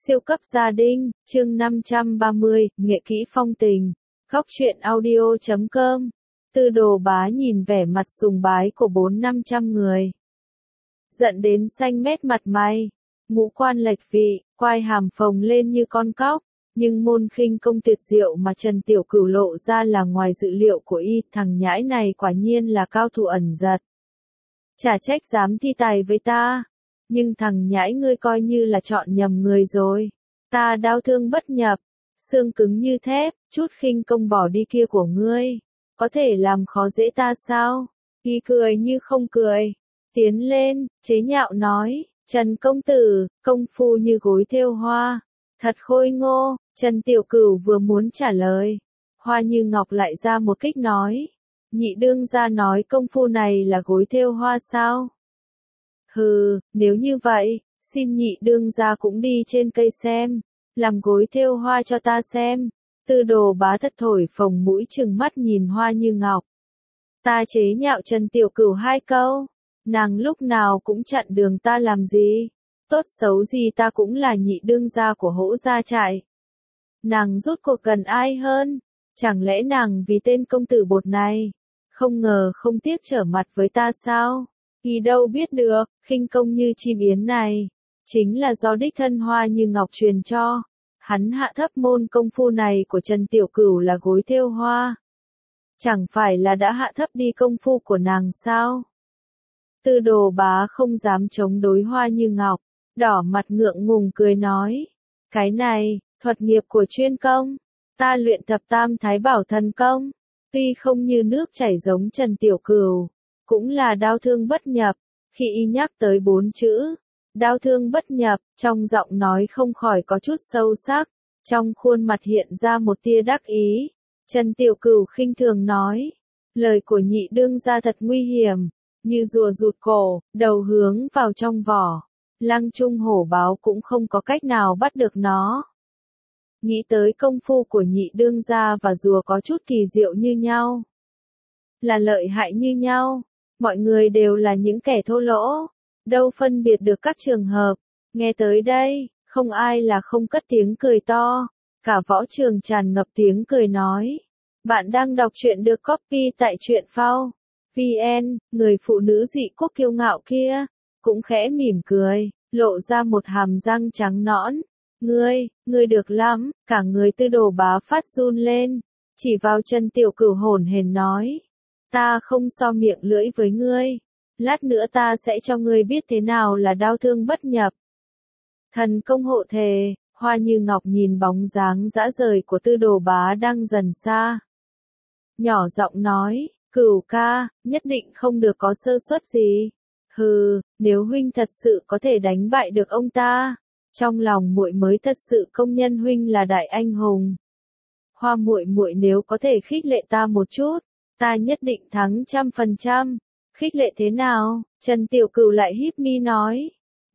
Siêu cấp gia đình, chương 530, nghệ kỹ phong tình. Góc truyện audio.com. Tư Đồ Bá nhìn vẻ mặt sùng bái của 400-500 người. Giận đến xanh mét mặt mày. Ngũ quan lệch vị, quai hàm phồng lên như con cóc. Nhưng môn khinh công tuyệt diệu mà Trần Tiểu Cửu lộ ra là ngoài dự liệu của y. Thằng nhãi này quả nhiên là cao thủ ẩn giật. Chả trách dám thi tài với ta. Nhưng thằng nhãi ngươi coi như là chọn nhầm người rồi. Ta đau thương bất nhập, xương cứng như thép, chút khinh công bỏ đi kia của ngươi. Có thể làm khó dễ ta sao? Y cười như không cười. Tiến lên, chế nhạo nói, Trần công tử, công phu như gối thêu hoa. Thật khôi ngô. Trần Tiểu Cửu vừa muốn trả lời. Hoa Như Ngọc lại ra một kích nói. Nhị đương gia nói công phu này là gối thêu hoa sao? Hừ, nếu như vậy, xin nhị đương gia cũng đi trên cây xem, làm gối thêu hoa cho ta xem. Tư Đồ Bá thất thổi phồng mũi trừng mắt nhìn Hoa Như Ngọc. Ta chế nhạo Trần Tiểu Cửu 2 câu, nàng lúc nào cũng chặn đường ta làm gì? Tốt xấu gì ta cũng là nhị đương gia của Hỗ gia trại. Nàng rút cuộc gần ai hơn? Chẳng lẽ nàng vì tên công tử bột này, không ngờ không tiếc trở mặt với ta sao? Y đâu biết được, khinh công như chim yến này, chính là do đích thân Hoa Như Ngọc truyền cho. Hắn hạ thấp môn công phu này của Trần Tiểu Cửu là gối thêu hoa. Chẳng phải là đã hạ thấp đi công phu của nàng sao? Tư Đồ Bá không dám chống đối Hoa Như Ngọc, đỏ mặt ngượng ngùng cười nói. Cái này, thuật nghiệp của chuyên công, ta luyện tập Tam Thái Bảo Thần Công, tuy không như nước chảy giống Trần Tiểu Cửu, cũng là đao thương bất nhập. Khi y nhắc tới 4 chữ, đao thương bất nhập, trong giọng nói không khỏi có chút sâu sắc, trong khuôn mặt hiện ra một tia đắc ý. Trần Tiểu Cửu khinh thường nói, lời của nhị đương gia thật nguy hiểm, như rùa rụt cổ, đầu hướng vào trong vỏ, Lăng Trung hổ báo cũng không có cách nào bắt được nó. Nghĩ tới công phu của nhị đương gia và rùa có chút kỳ diệu như nhau, là lợi hại như nhau. Mọi người đều là những kẻ thô lỗ, đâu phân biệt được các trường hợp. Nghe tới đây, không ai là không cất tiếng cười to, cả võ trường tràn ngập tiếng cười nói. Bạn đang đọc truyện được copy tại truyện phao VN, người phụ nữ dị quốc kiêu ngạo kia, cũng khẽ mỉm cười, lộ ra một hàm răng trắng nõn. Ngươi được lắm, cả người Tư Đồ Bá phát run lên, chỉ vào Trần Tiểu Cửu hổn hển nói. Ta không so miệng lưỡi với ngươi, lát nữa ta sẽ cho ngươi biết thế nào là đao thương bất nhập. Thần công hộ thể. Hoa Như Ngọc nhìn bóng dáng dã rời của Tư Đồ Bá đang dần xa. Nhỏ giọng nói, Cửu ca, nhất định không được có sơ suất gì. Hừ, nếu huynh thật sự có thể đánh bại được ông ta, trong lòng muội mới thật sự công nhận huynh là đại anh hùng. Hoa muội muội nếu có thể khích lệ ta một chút, ta nhất định thắng 100%. Khích lệ thế nào? Trần Tiểu Cửu lại híp mi nói.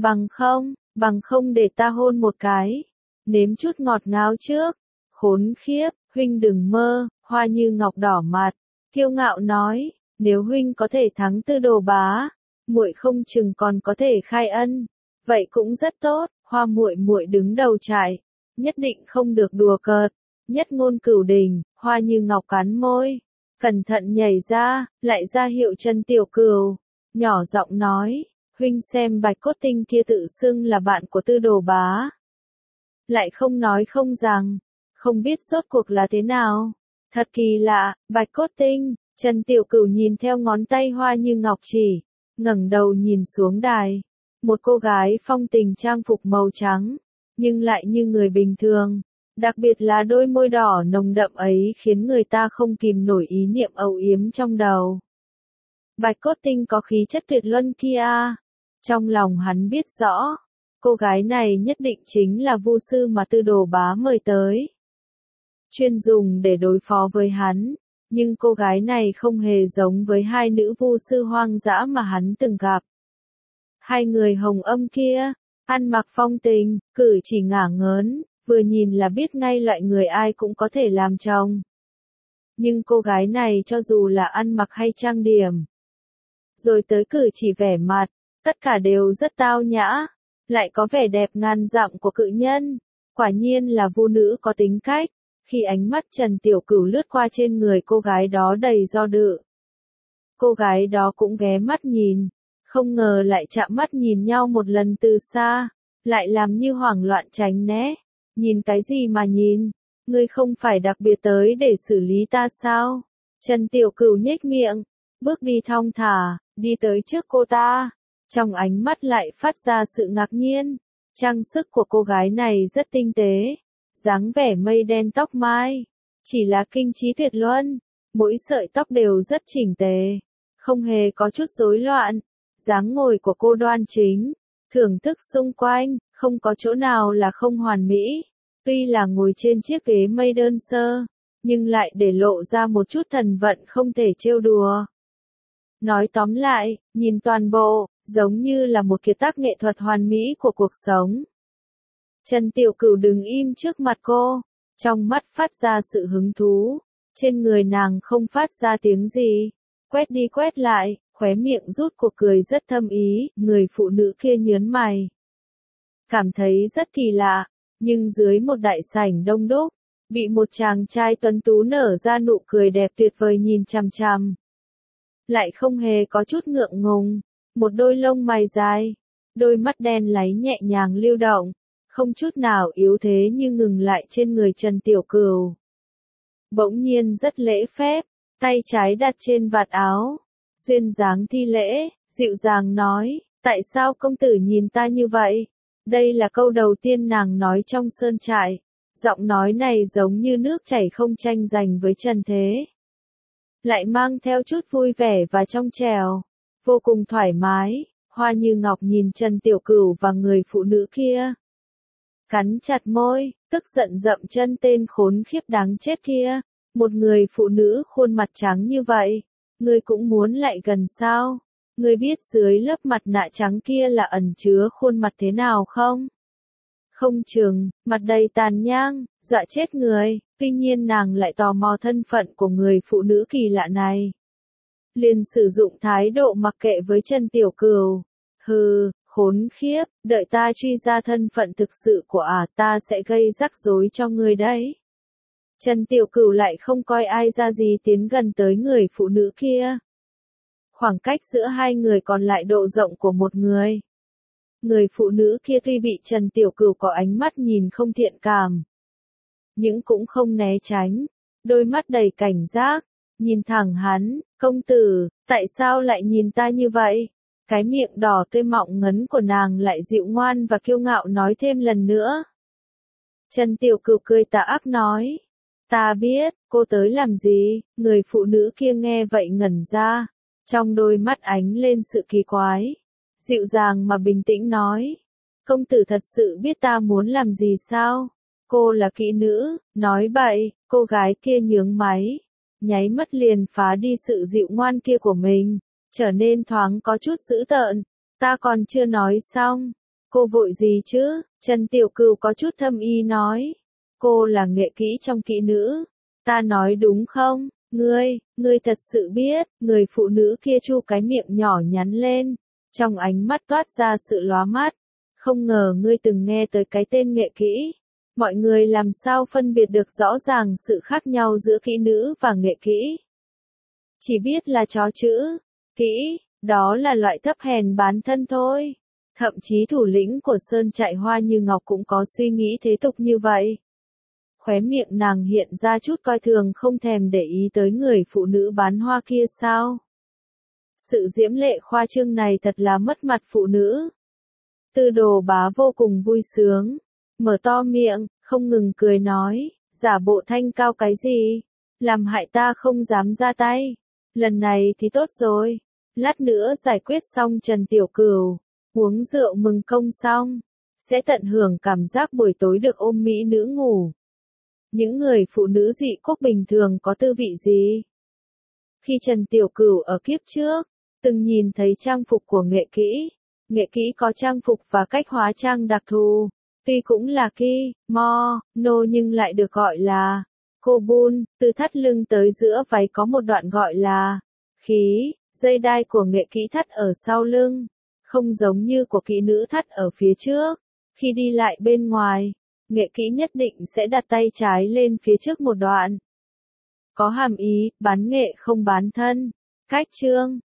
Bằng không để ta hôn một cái. Nếm chút ngọt ngào trước. Khốn khiếp, huynh đừng mơ. Hoa Như Ngọc đỏ mặt, kiêu ngạo nói, nếu huynh có thể thắng Tư Đồ Bá, muội không chừng còn có thể khai ân. Vậy cũng rất tốt. Hoa muội muội đứng đầu trại, nhất định không được đùa cợt. Nhất ngôn cửu đình. Hoa Như Ngọc cắn môi, cẩn thận nhảy ra, lại ra hiệu Trần Tiểu Cửu, nhỏ giọng nói, huynh xem Bạch Cốt Tinh kia tự xưng là bạn của Tư Đồ Bá. Lại không nói không rằng, không biết rốt cuộc là thế nào. Thật kỳ lạ, Bạch Cốt Tinh. Trần Tiểu Cửu nhìn theo ngón tay Hoa Như Ngọc chỉ, ngẩng đầu nhìn xuống đài. Một cô gái phong tình trang phục màu trắng, nhưng lại như người bình thường. Đặc biệt là đôi môi đỏ nồng đậm ấy khiến người ta không kìm nổi ý niệm âu yếm trong đầu. Bạch Cốt Tinh có khí chất tuyệt luân kia. Trong lòng hắn biết rõ, cô gái này nhất định chính là vu sư mà Tư Đồ Bá mời tới, chuyên dùng để đối phó với hắn. Nhưng cô gái này không hề giống với hai nữ vu sư hoang dã mà hắn từng gặp. Hai người hồng âm kia, ăn mặc phong tình, cử chỉ ngả ngớn, vừa nhìn là biết ngay loại người ai cũng có thể làm chồng. Nhưng cô gái này cho dù là ăn mặc hay trang điểm, rồi tới cử chỉ vẻ mặt, tất cả đều rất tao nhã. lại có vẻ đẹp ngàn dặm của cự nhân. Quả nhiên là vu nữ có tính cách. Khi ánh mắt Trần Tiểu Cửu lướt qua trên người cô gái đó đầy do dự. Cô gái đó cũng ghé mắt nhìn, không ngờ lại chạm mắt nhìn nhau một lần từ xa, lại làm như hoảng loạn tránh né. Nhìn cái gì mà nhìn, ngươi không phải đặc biệt tới để xử lý ta sao? Trần Tiểu Cửu nhếch miệng, bước đi thong thả, đi tới trước cô ta. Trong ánh mắt lại phát ra sự ngạc nhiên. Trang sức của cô gái này rất tinh tế, dáng vẻ mây đen tóc mai, chỉ là kinh trí tuyệt luân, mỗi sợi tóc đều rất chỉnh tề, không hề có chút rối loạn. Dáng ngồi của cô đoan chính, thưởng thức xung quanh, không có chỗ nào là không hoàn mỹ. Tuy là ngồi trên chiếc ghế mây đơn sơ, nhưng lại để lộ ra một chút thần vận không thể trêu đùa. Nói tóm lại, nhìn toàn bộ, giống như là một kiệt tác nghệ thuật hoàn mỹ của cuộc sống. Trần Tiểu Cửu đứng im trước mặt cô, trong mắt phát ra sự hứng thú, trên người nàng không phát ra tiếng gì, quét đi quét lại, khóe miệng rút cuộc cười rất thâm ý, người phụ nữ kia nhớn mày. Cảm thấy rất kỳ lạ, nhưng dưới một đại sảnh đông đúc, bị một chàng trai tuấn tú nở ra nụ cười đẹp tuyệt vời nhìn chằm chằm. Lại không hề có chút ngượng ngùng, một đôi lông mày dài, đôi mắt đen láy nhẹ nhàng lưu động, không chút nào yếu thế như ngừng lại trên người Trần Tiểu Cửu. Bỗng nhiên rất lễ phép, tay trái đặt trên vạt áo, duyên dáng thi lễ, dịu dàng nói, tại sao công tử nhìn ta như vậy? Đây là câu đầu tiên nàng nói trong sơn trại, giọng nói này giống như nước chảy không tranh giành với trần thế. Lại mang theo chút vui vẻ và trong trẻo, vô cùng thoải mái. Hoa Như Ngọc nhìn Trần Tiểu Cửu và người phụ nữ kia, cắn chặt môi, tức giận dậm chân tên khốn khiếp đáng chết kia. Một người phụ nữ khuôn mặt trắng như vậy, ngươi cũng muốn lại gần sao? Ngươi biết dưới lớp mặt nạ trắng kia là ẩn chứa khuôn mặt thế nào không? Không chừng, mặt đầy tàn nhang, dọa chết người. Tuy nhiên nàng lại tò mò thân phận của người phụ nữ kỳ lạ này. Liền sử dụng thái độ mặc kệ với Trần Tiểu Cửu. Hừ, khốn khiếp, đợi ta truy ra thân phận thực sự của ta sẽ gây rắc rối cho ngươi đấy. Trần Tiểu Cửu lại không coi ai ra gì tiến gần tới người phụ nữ kia. Khoảng cách giữa hai người còn lại độ rộng của một người. Người phụ nữ kia tuy bị Trần Tiểu Cửu có ánh mắt nhìn không thiện cảm, nhưng cũng không né tránh, đôi mắt đầy cảnh giác, nhìn thẳng hắn, công tử, tại sao lại nhìn ta như vậy? Cái miệng đỏ tươi mọng ngấn của nàng lại dịu ngoan và kiêu ngạo nói thêm lần nữa. Trần Tiểu Cửu cười tà ác nói, ta biết, cô tới làm gì? Người phụ nữ kia nghe vậy ngẩn ra, trong đôi mắt ánh lên sự kỳ quái, dịu dàng mà bình tĩnh nói, công tử thật sự biết ta muốn làm gì sao? Cô là kỹ nữ, nói bậy. Cô gái kia nhướng máy, nháy mắt liền phá đi sự dịu ngoan kia của mình, trở nên thoáng có chút dữ tợn. Ta còn chưa nói xong. Cô vội gì chứ? Trần Tiểu Cửu có chút thâm ý nói. Cô là nghệ kỹ trong kỹ nữ. Ta nói đúng không? Ngươi thật sự biết. Người phụ nữ kia chu cái miệng nhỏ nhắn lên, trong ánh mắt toát ra sự lóa mắt. Không ngờ ngươi từng nghe tới cái tên nghệ kỹ. Mọi người làm sao phân biệt được rõ ràng sự khác nhau giữa kỹ nữ và nghệ kỹ? Chỉ biết là chó chữ, kỹ, đó là loại thấp hèn bán thân thôi. Thậm chí thủ lĩnh của sơn trại Hoa Như Ngọc cũng có suy nghĩ thế tục như vậy. Khóe miệng nàng hiện ra chút coi thường, không thèm để ý tới người phụ nữ bán hoa kia sao? Sự diễm lệ khoa trương này thật là mất mặt phụ nữ. Tư Đồ Bá vô cùng vui sướng, mở to miệng, không ngừng cười nói, giả bộ thanh cao cái gì, làm hại ta không dám ra tay. Lần này thì tốt rồi, lát nữa giải quyết xong Trần Tiểu Cửu, uống rượu mừng công xong, sẽ tận hưởng cảm giác buổi tối được ôm mỹ nữ ngủ. Những người phụ nữ dị quốc bình thường có tư vị gì? Khi Trần Tiểu Cửu ở kiếp trước, từng nhìn thấy trang phục của nghệ kỹ có trang phục và cách hóa trang đặc thù. Tuy cũng là kimono nhưng lại được gọi là kobun, từ thắt lưng tới giữa váy có một đoạn gọi là khí, dây đai của nghệ kỹ thắt ở sau lưng, không giống như của kỹ nữ thắt ở phía trước. Khi đi lại bên ngoài, nghệ kỹ nhất định sẽ đặt tay trái lên phía trước một đoạn. Có hàm ý, bán nghệ không bán thân. Cách chương